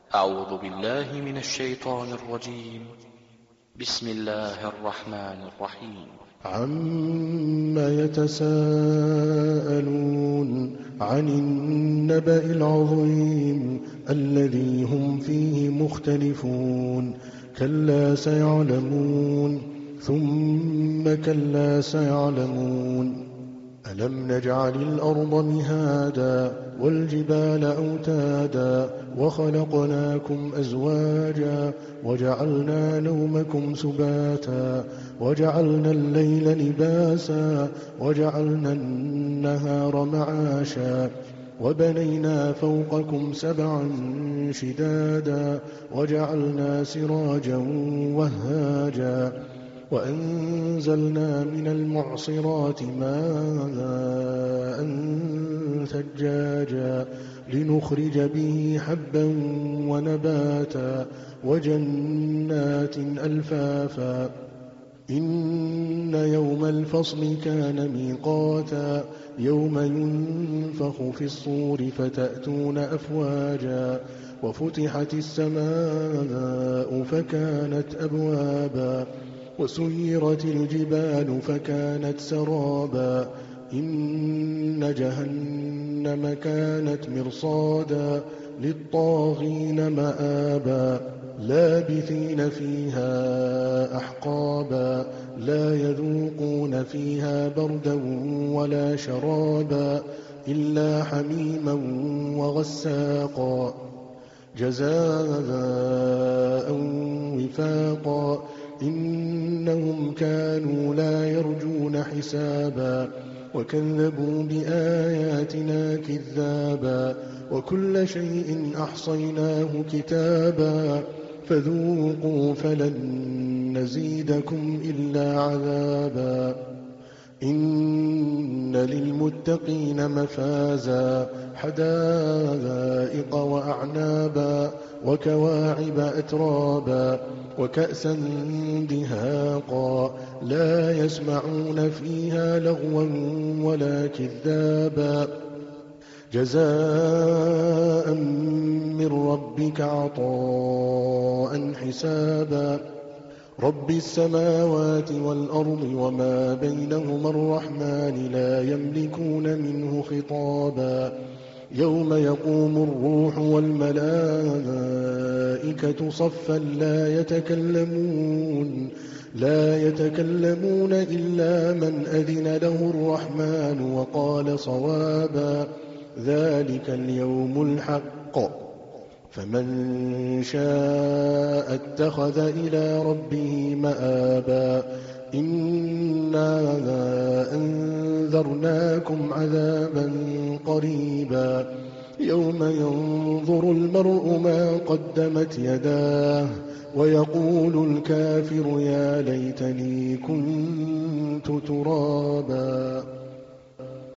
أعوذ بالله من الشيطان الرجيم. بسم الله الرحمن الرحيم. عما يتساءلون عن النبأ العظيم الذي هم فيه مختلفون كلا سيعلمون ثم كلا سيعلمون ألم نجعل الأرض مهادا والجبال أوتادا وخلقناكم أزواجا وجعلنا نومكم سباتا وجعلنا الليل لباسا وجعلنا النهار معاشا وبنينا فوقكم سبعا شدادا وجعلنا سراجا وهاجا وأنزلنا من المعصرات ماء ثجاجا لنخرج به حبا ونباتا وجنات ألفافا إن يوم الفصل كان ميقاتا يوم ينفخ في الصور فتأتون أفواجا وفتحت السماء فكانت أبوابا وسيرت الجبال فكانت سرابا إن جهنم كانت مرصادا للطاغين مآبا لابثين فيها أحقابا لا يذوقون فيها بردا ولا شرابا إلا حميما وغساقا جزاء وفاقا إنهم كانوا لا يرجون حسابا وكذبوا بآياتنا كذابا وكل شيء أحصيناه كتابا فذوقوا فلن نزيدكم إلا عذابا إن للمتقين مفازا حدائق وأعنابا وكواعب أترابا وكأسا دهاقا لا يسمعون فيها لغوا ولا كذابا جزاء من ربك عطاء حسابا رب السماوات والأرض وما بينهما الرحمن لا يملكون منه خطابا يوم يقوم الروح والملائكة صفا لا يتكلمون إلا من أذن له الرحمن وقال صوابا ذلك اليوم الحق فمن شاء اتخذ إلى ربه مآبا إنا أنذرناكم عذابا قريبا يوم ينظر المرء ما قدمت يداه ويقول الكافر يا ليتني كنت ترابا.